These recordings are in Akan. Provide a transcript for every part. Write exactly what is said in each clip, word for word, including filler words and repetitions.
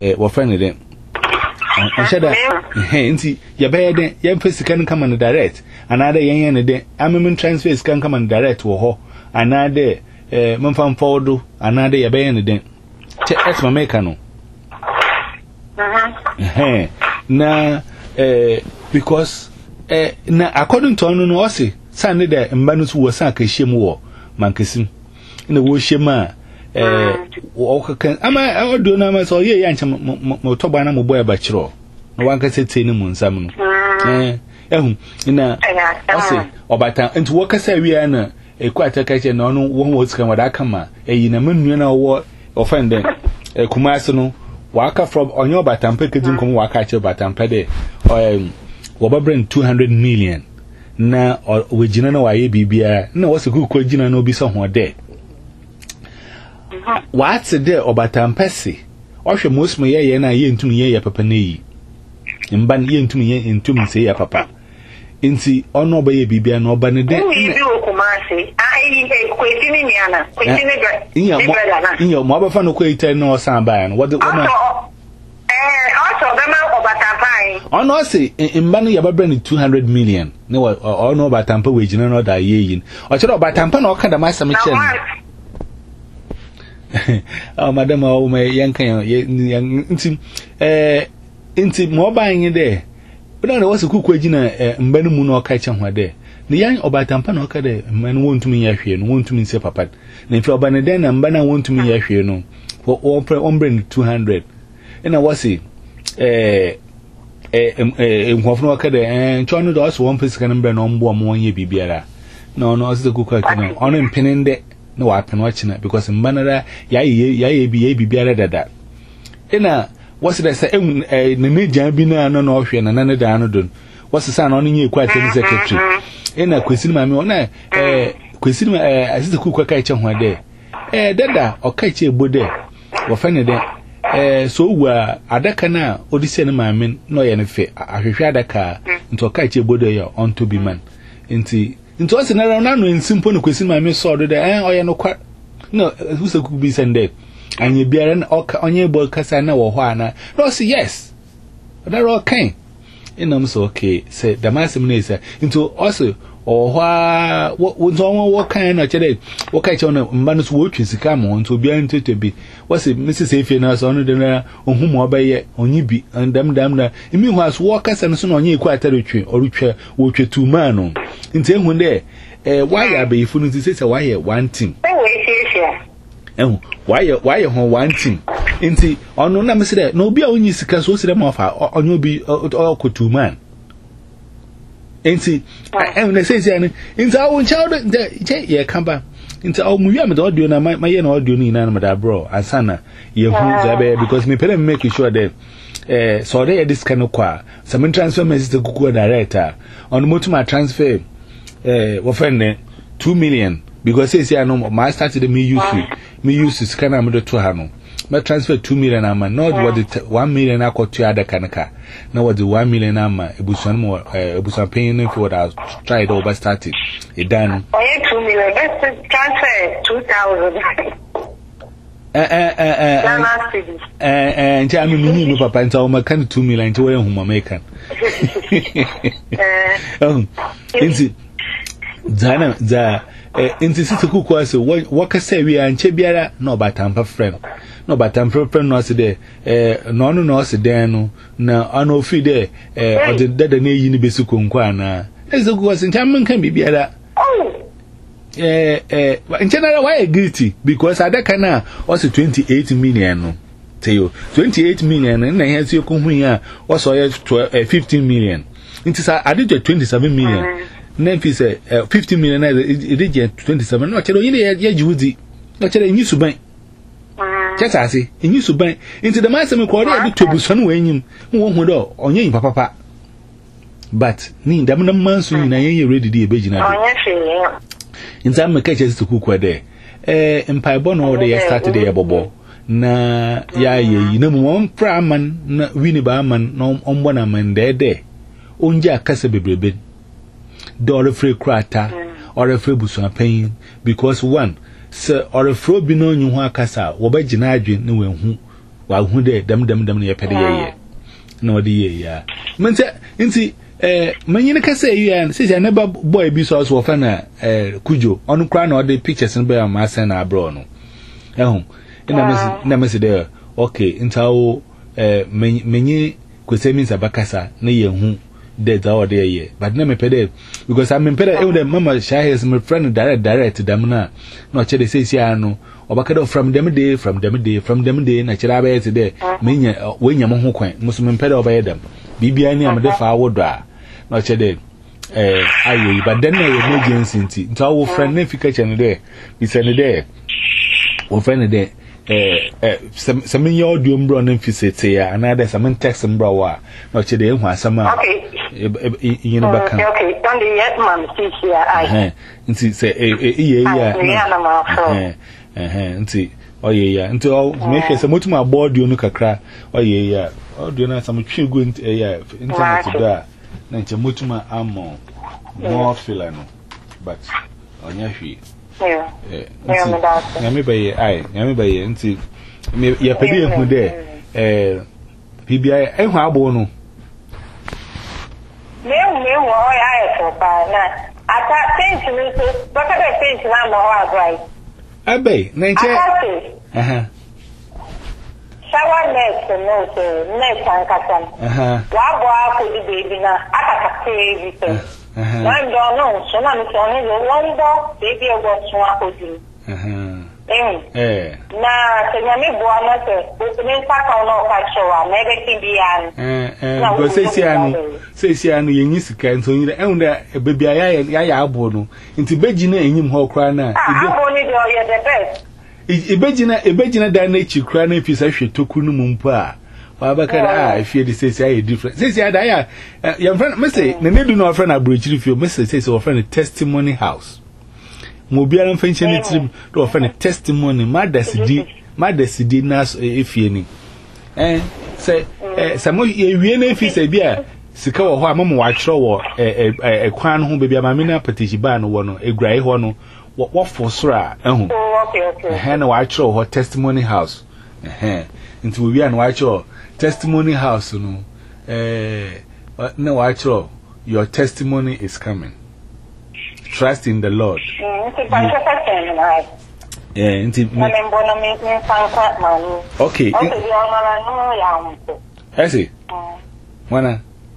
eh wo friend dem on sheda eh nti ye be den ye mfa sika no kama no direct anade yen yen ne den amem transfer sika kama no direct wo ho anade eh memfa mfodo anade ye be yen ne den che esma make no eh na eh because eh na according to onu no o se san ne de mba no so wo san ka hye mu wo mankesim na wo hye ma eh wo kan ama audio na ma so ye ya nche mo to gba na mo boy ba kiro no wan ka sete ni mu nsam no eh ehun na o se obata nti wo kasa wi na ekwata ka che na onu wo wo sika wada kama eyi na manu na wo offend eh kumase no waka from onyo batampe kedi nkom waka che batampe de um wo ba bring two hundred million na we jina na waye bibia na wo se ku jina na obi so ho de what's the obatampe se ohwe mosmo ye ye na ye ntum ye ye papa na yi mban ye ntum ye ntum se ye papa nti ono oba ye bibia na oba ne de ni bi okumase ai he kwetini ni ana kwetini ga inyo mo abafa no kwetini na osan ba no what eh also bema obatampai ono se mban ye ba bring two hundred million ne ono obatampa we jina no da ye yin o chere obatampa na o kada ma sam chen oh madam o me yankan nti eh nti mo ba yin de but na wose kuku agina mbanu mu na oka che ho de ne yan obatampa na oka de mbanu wontumi ya hwe no wontumi nse papa na mfi oba ne den na mbana wontumi ya hwe no o ombre two hundred ina wose eh eh eh nhofo na oka de eh ncho no do so won pesika na mbre na ombo mo wonye bibiara no no ose kuku akina ono mpininde na wa pen wachina because mbanara ya ya ya bi ya bibiara dada ina what's that say eh na meja bi na no no hwe na na da no don what's say na no nye kwa ten secretary ina kwesini mame ona eh kwesini eh asise kuku ka che ho de eh dada o ka che bode wo fa ne de eh so wa adaka na odise ne mame no ye ne fe ahwehwe adaka nto ka che bode ya on to be man nti nti wase na na no nsimpo no kwesini mame so do de eh o ye no kwa no who say could be send anye biara na onye bo kasa na wo ho ana no say yes that okay inam so okay say the masim na say into also o ho wo nzo wo kan na chede wo kai che na mba no so wo twisika mo nto biara ntete bi wase missis efie na so no de na ohumo obaye onyi bi ndam dam na imi hu aso wo kasa no so na onye ikwa atare twe orutwe wo twe tu man no nti ehun de eh why abeyifu no ti say why one thing eh why why hon one thing nti ono na mesere na obi a onyi sika so sire mo fa onyo bi okotu man nti eh na say say nti awu child je ye kamba nti awu muwi am the audio na my ye na audio ni na na bro asana ye hu zabe because me pere make sure that eh so dey this kind of kwa some transfer message kuku director on motuma transfer eh wo friend two million because say say I know my started me use me use scan am do to ha no me transfer two million am not what the one million akotu ada kanaka now what the one million am ebusuan mo ebusuan paying for that try it over started it done oh two million let's transfer two thousand eh eh eh eh eh nti am me ni papa nti o makan two million nti we hu mo makan eh nti zana za eh inti sisi kuku ase wakasa wi anche biara na obatampa friend na obatampa friend no ase de eh no no no ase den no na ana ofi de eh ode dada na yi ni besu konko ana eze kuku ase ncha men kan bibiara eh eh nche na why guilty because adaka na ose twenty-eight million no teyo twenty-eight million na here ti ko hu ya oso ye fifteen million inti sa ade twenty-seven million Nempi say uh, fifty million it is twenty-seven no chero yile ya jiwudi no chero enyi suban chesa ase enyi suban into the masem ko dey bi tobuso no enyim wo hu do onye yin papa but ni ndam na mansu ni na yen ready dey ebegina do onye fe inza me ka chesi kuku de eh empire no dey start dey bobo na ya ye na mu on praman na wini ba man no ombo na man de de onje akase bebrebe dollar free krata or a free busu pain because one sir or a fro bi no nyu ho akasa wo ba gina adwe ne we hu wa hu de dam dam dam ne pede ye na odi ye ya mente nti eh manyine ka say you and say never boy bi so so fa na eh kujo onu kra na odi pictures no be am asen na abro no ehun ina mesi na mesi de okay ntawo eh menyi kwesemi sabakasa na ye hu de da odi ye but na me pede because I'm pede e dem mama shahes my friend direct direct dem na na che de say say anu obakado from them day from them day from them day na chira ba yete de menya wenya mo ho kwan musum pede obaye dem bibia ni am de fa wodo a na che de eh ayi but then na emergency nti ntawo friend na fika che ne de bi se ne de wo friend de eh eh some your audio mbro na mfisete ya another some text mbro wa na che de ehu asama okay you know back okay don't the yet man see here I nti say eh eh ye ya eh eh nti oye ya nti o mehwe se motuma abo audio no kakra oye ya audio na some twi go nti ya internet da na nche motuma amo more filano but onya hwi yeah eh nyame baye ai nyame baye nti ya pedi ehu de eh bibia ehu abo no me me wo ya e so pa na ata sense ni so baka de sense na mo wa grai abe na nche aha shower net no so net an kasan aha wa bo ako di baby na aka ka crazy thing aha na ndo no so na mi so ni lo won bo baby e go tun ako di aha eh eh na tenya mi bo na se o ni pa ka no ka showa na be ti bi an eh eh go say say anu say say anu yenyi sika nso nyira ehun da baby aya ya ya abo no nti beji na enyim ho kra na abo ni do ye the best ibejina ibejina da na chi kra na fi sa hwe toku no mumpo a wa baka da a fi de say say aye different say say da ya your friend me say na nedu no friend abrochiri fi me say say your friend testimony house mo biara mfanche ne trim do friend testimony madasidi madasidi na efie ni eh say eh samo ewie na fi say bia sika wo ho amamo wa kyerɛ wo eh eh kwan ho bebia mame na patishi ba no wo no egrai ho no what for sura ehun okay okay eh na wa kyerɛ ho testimony house eh nti we wi an wa kyerɛ testimony house no eh na wa kyerɛ your testimony is coming trust in the Lord eh nti okay esi wana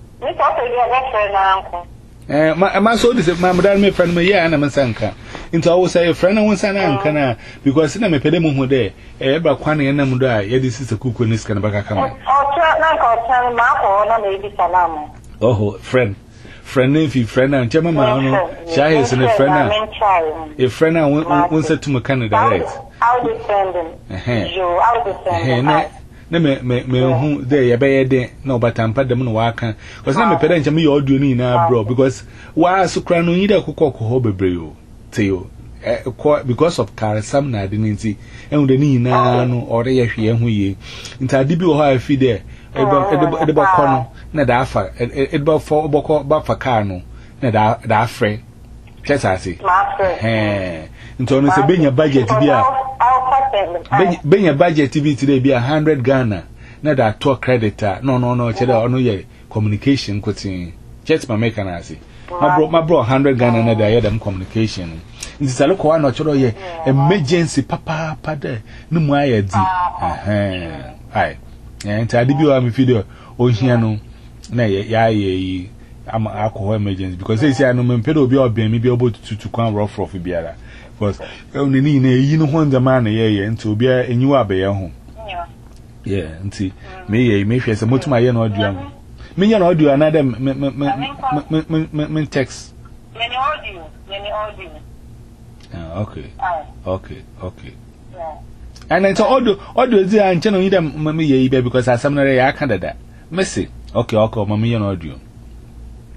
eh ma ma so this ma madam me friend me yeah na me sanka into I will say friend won sana anka na because na me pede mu hu de eh ba kwan na nam do a ye de sisa kuku ni sika na baka kama o tra na ko tra ma ko na me bi salamu oh friend friend if you friend and chama ma no sha is ne friend na a friend na won say to me Canada right how defending you how defending na me me me hu there ye be ye de na obatampa dem no waka because na me pede ncha me ye audio ni na bro because wa sukra no yida kokoko ho bebre yo teo because of karsam na de nti ehun de ni na no ore ye hwe ehun ye nti ade bi wo ha afi de e de ba kɔ no na da afa e de ba fo bɔkɔ ba fa car no na da da afre chesase eh nti ono se benya budget bi a benya budget bi ti de bi a one hundred Ghana na da to creditor no no no che da ono ye communication kotin chet ma make na ase my bro my bro one hundred Ghana na da ye dem communication nti sale ko na choro ye emergency papa papa de no mu aye di eh ai nti ade bi wa me video o hia no na ye ya ye am alcohol emergency because say say no me pedo obi obi mi bi obotutu tu kwan rough rough biara because oni ni na yi no ho ndama na ye ye nti obi enyiwa abaye ho yeah nti me ye me hwe se motuma ye na audio am me nya na audio na dem me me me me me text me ni audio me ni audio ah okay okay okay yeah and then so audio audio zi an channel yi dem me ye be because asam na ya Canada me say okay okay mama ye na audio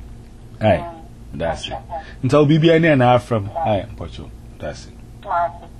ai that's it until bibia na na from ai pocho that's it